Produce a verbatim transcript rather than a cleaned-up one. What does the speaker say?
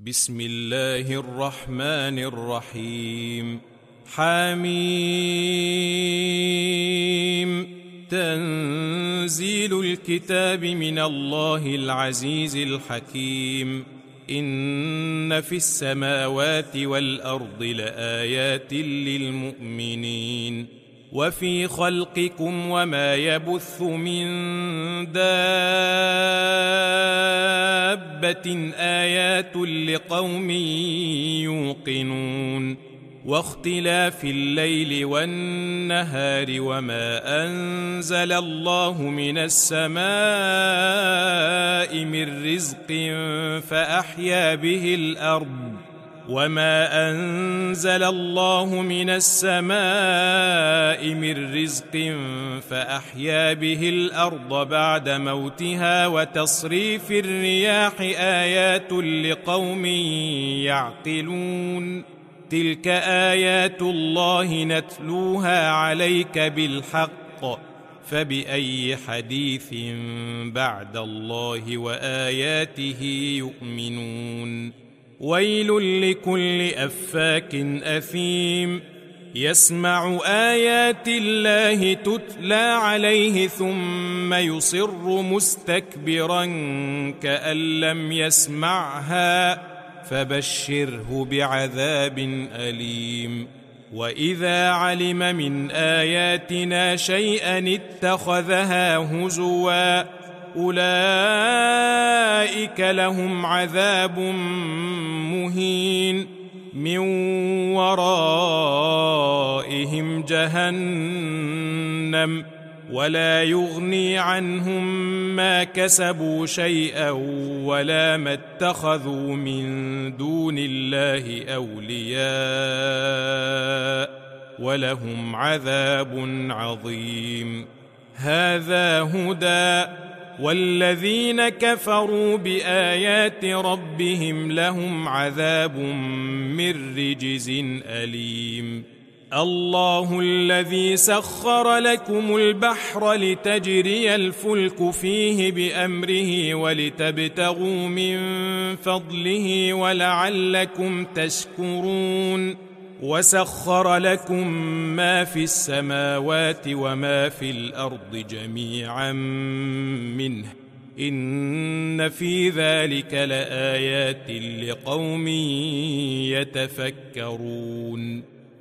بسم الله الرحمن الرحيم. حميم. تنزيل الكتاب من الله العزيز الحكيم. إن في السماوات والأرض لآيات للمؤمنين وفي خلقكم وما يبث من دابة آيات لقوم يوقنون واختلاف الليل والنهار وما أنزل الله من السماء من رزق فأحيا به الأرض وما أنزل الله من السماء من رزق فأحيا به الأرض بعد موتها وتصريف الرياح آيات لقوم يعقلون. تلك آيات الله نتلوها عليك بالحق فبأي حديث بعد الله وآياته يؤمنون. ويل لكل أفاك أثيم يسمع آيات الله تتلى عليه ثم يصر مستكبرا كأن لم يسمعها فبشره بعذاب أليم. وإذا علم من آياتنا شيئا اتخذها هزوا أولئك لهم عذاب مهين من ورائهم جهنم ولا يغني عنهم ما كسبوا شيئا ولا ما اتخذوا من دون الله أولياء ولهم عذاب عظيم. هذا هدى والذين كفروا بآيات ربهم لهم عذاب من رجز أليم. الله الذي سخر لكم البحر لتجري الفلك فيه بأمره ولتبتغوا من فضله ولعلكم تشكرون. وسخر لكم ما في السماوات وما في الأرض جميعا منه إن في ذلك لآيات لقوم يتفكرون.